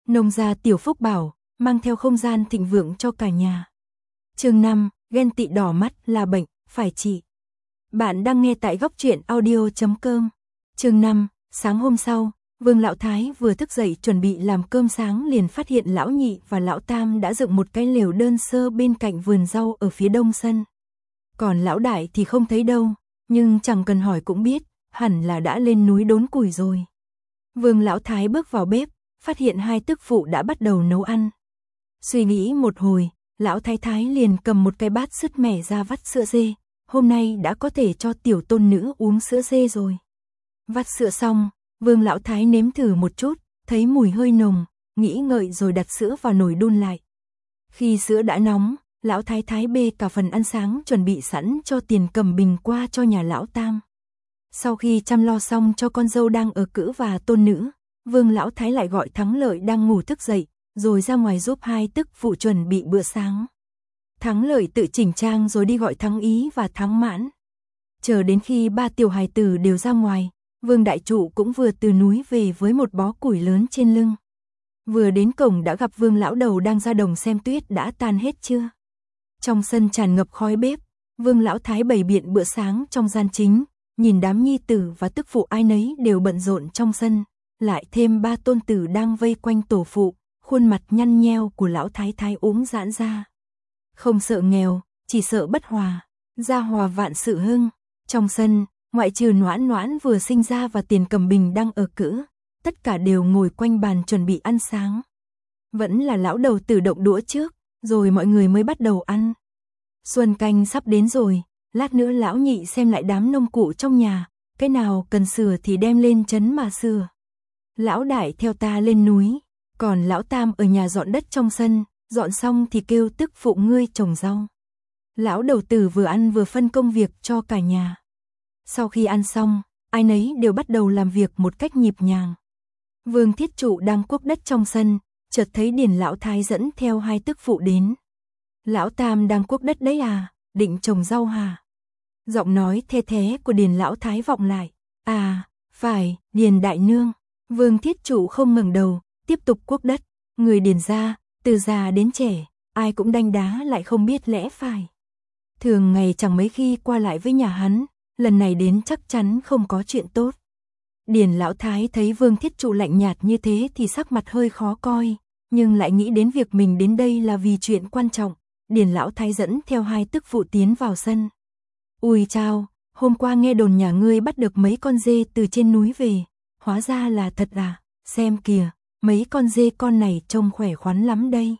Nông gia Tiểu Phúc Bảo, mang theo không gian thịnh vượng cho cả nhà. Chương 5, ghen tị đỏ mắt là bệnh, phải trị. Bạn đang nghe tại góc truyện audio.com. Chương 5, sáng hôm sau, Vương Lão Thái vừa thức dậy chuẩn bị làm cơm sáng liền phát hiện Lão Nhị và Lão Tam đã dựng một cái lều đơn sơ bên cạnh vườn rau ở phía đông sân. Còn Lão Đại thì không thấy đâu, nhưng chẳng cần hỏi cũng biết, hẳn là đã lên núi đốn củi rồi. Vương Lão Thái bước vào bếp, phát hiện hai tức phụ đã bắt đầu nấu ăn. Suy nghĩ một hồi, Lão Thái Thái liền cầm một cái bát sứt mẻ ra vắt sữa dê, hôm nay đã có thể cho tiểu tôn nữ uống sữa dê rồi. Vắt sữa xong, Vương Lão Thái nếm thử một chút, thấy mùi hơi nồng, nghĩ ngợi rồi đặt sữa vào nồi đun lại. Khi sữa đã nóng, Lão Thái Thái bê cả phần ăn sáng chuẩn bị sẵn cho Tiền cầm bình qua cho nhà Lão Tam. Sau khi chăm lo xong cho con dâu đang ở cữ và tôn nữ, Vương Lão Thái lại gọi Thắng Lợi đang ngủ thức dậy, rồi ra ngoài giúp hai tức phụ chuẩn bị bữa sáng. Thắng Lợi tự chỉnh trang rồi đi gọi Thắng Ý và Thắng Mãn. Chờ đến khi ba tiểu hài tử đều ra ngoài, Vương Đại Trụ cũng vừa từ núi về với một bó củi lớn trên lưng. Vừa đến cổng đã gặp Vương Lão Đầu đang ra đồng xem tuyết đã tan hết chưa. Trong sân tràn ngập khói bếp, Vương Lão Thái bày biện bữa sáng trong gian chính, nhìn đám nhi tử và tức phụ ai nấy đều bận rộn trong sân, lại thêm ba tôn tử đang vây quanh tổ phụ, khuôn mặt nhăn nheo của Lão Thái Thái ốm giãn ra. Không sợ nghèo, chỉ sợ bất hòa, gia hòa vạn sự hưng. Trong sân, ngoại trừ Noãn Noãn vừa sinh ra và Tiền cầm bình đang ở cữ, tất cả đều ngồi quanh bàn chuẩn bị ăn sáng. Vẫn là Lão Đầu tử động đũa trước, rồi mọi người mới bắt đầu ăn. Xuân canh sắp đến rồi, lát nữa Lão Nhị xem lại đám nông cụ trong nhà, cái nào cần sửa thì đem lên trấn mà sửa. Lão Đại theo ta lên núi, còn Lão Tam ở nhà dọn đất trong sân, dọn xong thì kêu tức phụ ngươi trồng rau. Lão Đầu tử vừa ăn vừa phân công việc cho cả nhà. Sau khi ăn xong, ai nấy đều bắt đầu làm việc một cách nhịp nhàng. Vương Thiết Trụ đang cuốc đất trong sân, chợt thấy Điền Lão Thái dẫn theo hai tức phụ đến. Lão Tam đang cuốc đất đấy à, định trồng rau hả? Giọng nói the thé của Điền Lão Thái vọng lại. À, phải, Điền đại nương. Vương Thiết Trụ không ngẩng đầu, tiếp tục cuốc đất. Người Điền gia, từ già đến trẻ, ai cũng đanh đá lại không biết lẽ phải. Thường ngày chẳng mấy khi qua lại với nhà hắn, lần này đến chắc chắn không có chuyện tốt. Điền Lão Thái thấy Vương Thiết Trụ lạnh nhạt như thế thì sắc mặt hơi khó coi, nhưng lại nghĩ đến việc mình đến đây là vì chuyện quan trọng. Điền Lão Thái dẫn theo hai tức phụ tiến vào sân. Ui chao, hôm qua nghe đồn nhà ngươi bắt được mấy con dê từ trên núi về, hóa ra là thật à, xem kìa, mấy con dê con này trông khỏe khoắn lắm đây.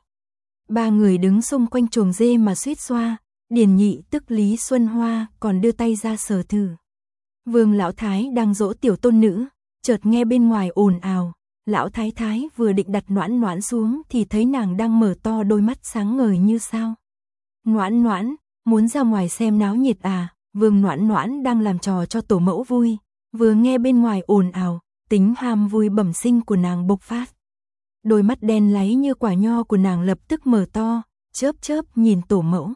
Ba người đứng xung quanh chuồng dê mà suýt xoa, Điền Nhị tức Lý Xuân Hoa còn đưa tay ra sờ thử. Vương Lão Thái đang dỗ tiểu tôn nữ, chợt nghe bên ngoài ồn ào, Lão Thái Thái vừa định đặt Noãn Noãn xuống thì thấy nàng đang mở to đôi mắt sáng ngời như sao. Noãn Noãn, muốn ra ngoài xem náo nhiệt à? Vương Noãn Noãn đang làm trò cho tổ mẫu vui, vừa nghe bên ngoài ồn ào, tính ham vui bẩm sinh của nàng bộc phát. Đôi mắt đen láy như quả nho của nàng lập tức mở to, chớp chớp nhìn tổ mẫu.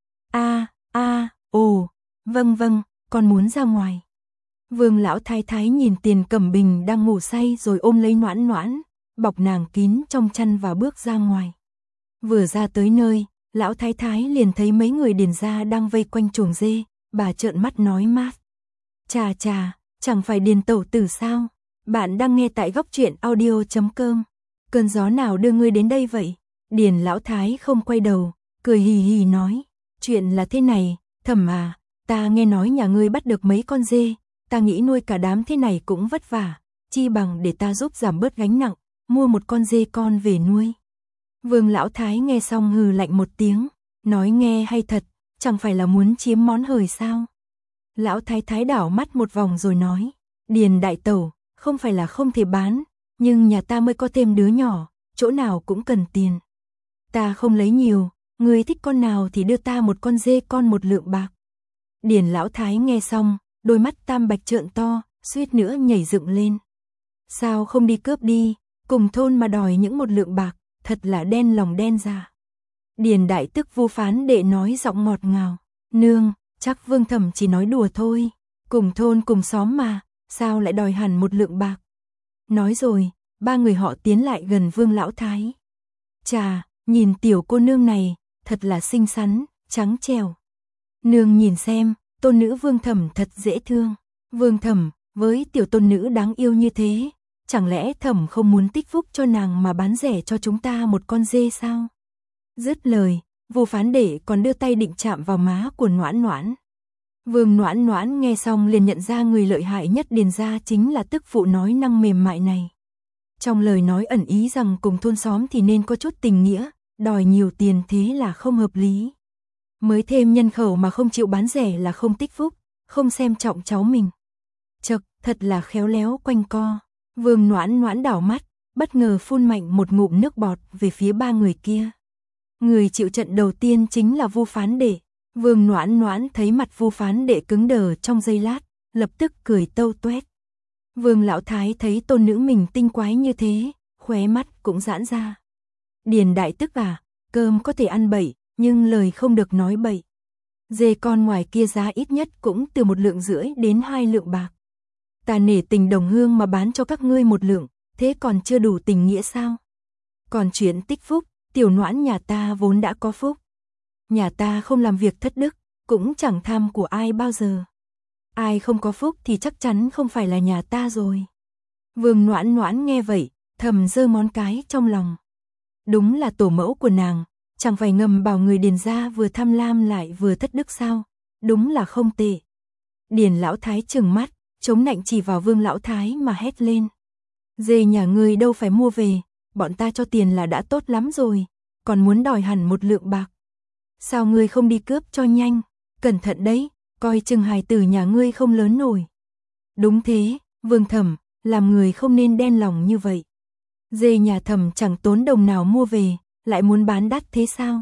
Ồ, vâng, con muốn ra ngoài. Vương Lão Thái Thái nhìn Tiền cầm bình đang ngủ say rồi ôm lấy Noãn Noãn, bọc nàng kín trong chăn và bước ra ngoài. Vừa ra tới nơi, Lão Thái Thái liền thấy mấy người Điền gia đang vây quanh chuồng dê, bà trợn mắt nói mát. Chà, chẳng phải Điền tẩu tử sao? Bạn đang nghe tại góc truyện audio.com. Cơn gió nào đưa ngươi đến đây vậy? Điền Lão Thái không quay đầu, cười hì hì nói. Chuyện là thế này, Thẩm à, ta nghe nói nhà ngươi bắt được mấy con dê, ta nghĩ nuôi cả đám thế này cũng vất vả, chi bằng để ta giúp giảm bớt gánh nặng, mua một con dê con về nuôi. Vương Lão Thái nghe xong hừ lạnh một tiếng, nói nghe hay thật, chẳng phải là muốn chiếm món hời sao? Lão Thái Thái đảo mắt một vòng rồi nói, Điền đại tẩu, không phải là không thể bán, nhưng nhà ta mới có thêm đứa nhỏ, chỗ nào cũng cần tiền. Ta không lấy nhiều, ngươi thích con nào thì đưa ta một con dê con 1 lượng bạc. Điền Lão Thái nghe xong, đôi mắt tam bạch trợn to, suýt nữa nhảy dựng lên. Sao không đi cướp đi, cùng thôn mà đòi những 1 lượng bạc, thật là đen lòng đen dạ. Điền đại tức Vu Phán Đệ nói giọng ngọt ngào, nương, chắc Vương Thẩm chỉ nói đùa thôi, cùng thôn cùng xóm mà, sao lại đòi hẳn 1 lượng bạc. Nói rồi, ba người họ tiến lại gần Vương Lão Thái. Chà, nhìn tiểu cô nương này, thật là xinh xắn, trắng trẻo. Nương nhìn xem, tôn nữ Vương Thẩm thật dễ thương. Vương Thẩm, với tiểu tôn nữ đáng yêu như thế, chẳng lẽ Thẩm không muốn tích phúc cho nàng mà bán rẻ cho chúng ta một con dê sao? Dứt lời, Vu Phán Đệ còn đưa tay định chạm vào má của Noãn Noãn. Vương Noãn Noãn nghe xong liền nhận ra người lợi hại nhất Điền gia chính là tức phụ nói năng mềm mại này. Trong lời nói ẩn ý rằng cùng thôn xóm thì nên có chút tình nghĩa, đòi nhiều tiền thế là không hợp lý. Mới thêm nhân khẩu mà không chịu bán rẻ là không tích phúc, không xem trọng cháu mình. Chậc, thật là khéo léo quanh co. Vương Noãn Noãn đảo mắt, bất ngờ phun mạnh một ngụm nước bọt về phía ba người kia. Người chịu trận đầu tiên chính là Vu Phán Đệ. Vương Noãn Noãn thấy mặt Vu Phán Đệ cứng đờ trong giây lát, lập tức cười tâu tuét. Vương Lão Thái thấy tôn nữ mình tinh quái như thế, khóe mắt cũng giãn ra. Điền đại tức à, cơm có thể ăn bậy, nhưng lời không được nói bậy. Dê con ngoài kia giá ít nhất cũng từ 1,5 lượng đến 2 lượng bạc. Ta nể tình đồng hương mà bán cho các ngươi 1 lượng, thế còn chưa đủ tình nghĩa sao? Còn chuyện tích phúc, tiểu Noãn nhà ta vốn đã có phúc. Nhà ta không làm việc thất đức, cũng chẳng tham của ai bao giờ. Ai không có phúc thì chắc chắn không phải là nhà ta rồi. Vương Noãn Noãn nghe vậy, thầm giơ món cái trong lòng. Đúng là tổ mẫu của nàng, chẳng phải ngầm bảo người Điền gia vừa tham lam lại vừa thất đức sao? Đúng là không tệ. Điền Lão Thái trừng mắt, chống nạnh chỉ vào Vương Lão Thái mà hét lên. Dê nhà ngươi đâu phải mua về, bọn ta cho tiền là đã tốt lắm rồi, còn muốn đòi hẳn 1 lượng bạc. Sao ngươi không đi cướp cho nhanh, cẩn thận đấy, coi chừng hài tử nhà ngươi không lớn nổi. Đúng thế, Vương Thẩm, làm người không nên đen lòng như vậy. Dê nhà Thẩm chẳng tốn đồng nào mua về, lại muốn bán đắt thế sao?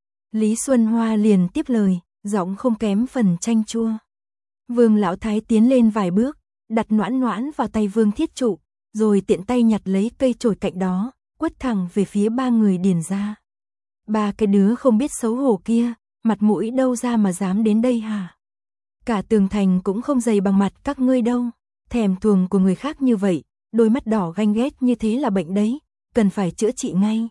Lý Xuân Hoa liền tiếp lời, giọng không kém phần chanh chua. Vương Lão Thái tiến lên vài bước, đặt Noãn Noãn vào tay Vương Thiết Trụ, rồi tiện tay nhặt lấy cây chổi cạnh đó, quất thẳng về phía ba người Điền gia. Ba cái đứa không biết xấu hổ kia, mặt mũi đâu ra mà dám đến đây hả? Cả tường thành cũng không dày bằng mặt các ngươi đâu, thèm thuồng của người khác như vậy, đôi mắt đỏ ganh ghét như thế là bệnh đấy, cần phải chữa trị ngay.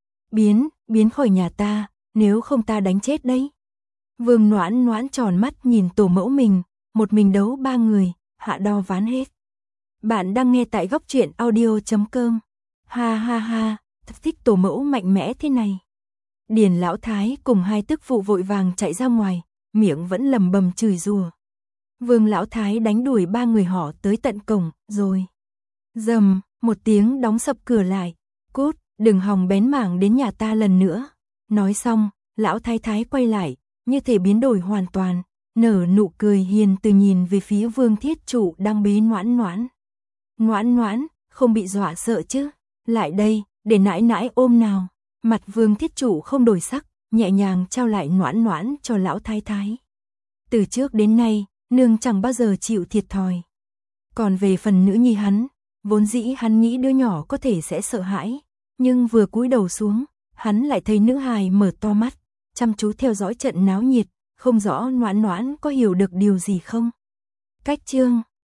Biến khỏi nhà ta, nếu không ta đánh chết đấy. Vương Noãn Noãn tròn mắt nhìn tổ mẫu mình, một mình đấu ba người, hạ đo ván hết. Bạn đang nghe tại góc truyện audio.com. Ha ha ha, thật thích tổ mẫu mạnh mẽ thế này. Điền Lão Thái cùng hai tức phụ vội vàng chạy ra ngoài, miệng vẫn lầm bầm chửi rủa. Vương Lão Thái đánh đuổi ba người họ tới tận cổng, rồi rầm, một tiếng đóng sập cửa lại. Cút, đừng hòng bén mảng đến nhà ta lần nữa. Nói xong, Lão Thái Thái quay lại, như thể biến đổi hoàn toàn, nở nụ cười hiền từ nhìn về phía Vương Thiết Trụ đang bế Noãn Noãn. Noãn Noãn, không bị dọa sợ chứ? Lại đây, để nãi nãi ôm nào. Mặt Vương Thiết Trụ không đổi sắc, nhẹ nhàng trao lại Noãn Noãn cho Lão Thái Thái. Từ trước đến nay, nương chẳng bao giờ chịu thiệt thòi. Còn về phần nữ nhi hắn, vốn dĩ hắn nghĩ đứa nhỏ có thể sẽ sợ hãi, nhưng vừa cúi đầu xuống, hắn lại thấy nữ hài mở to mắt, chăm chú theo dõi trận náo nhiệt, không rõ Noãn Noãn có hiểu được điều gì không. Cách chương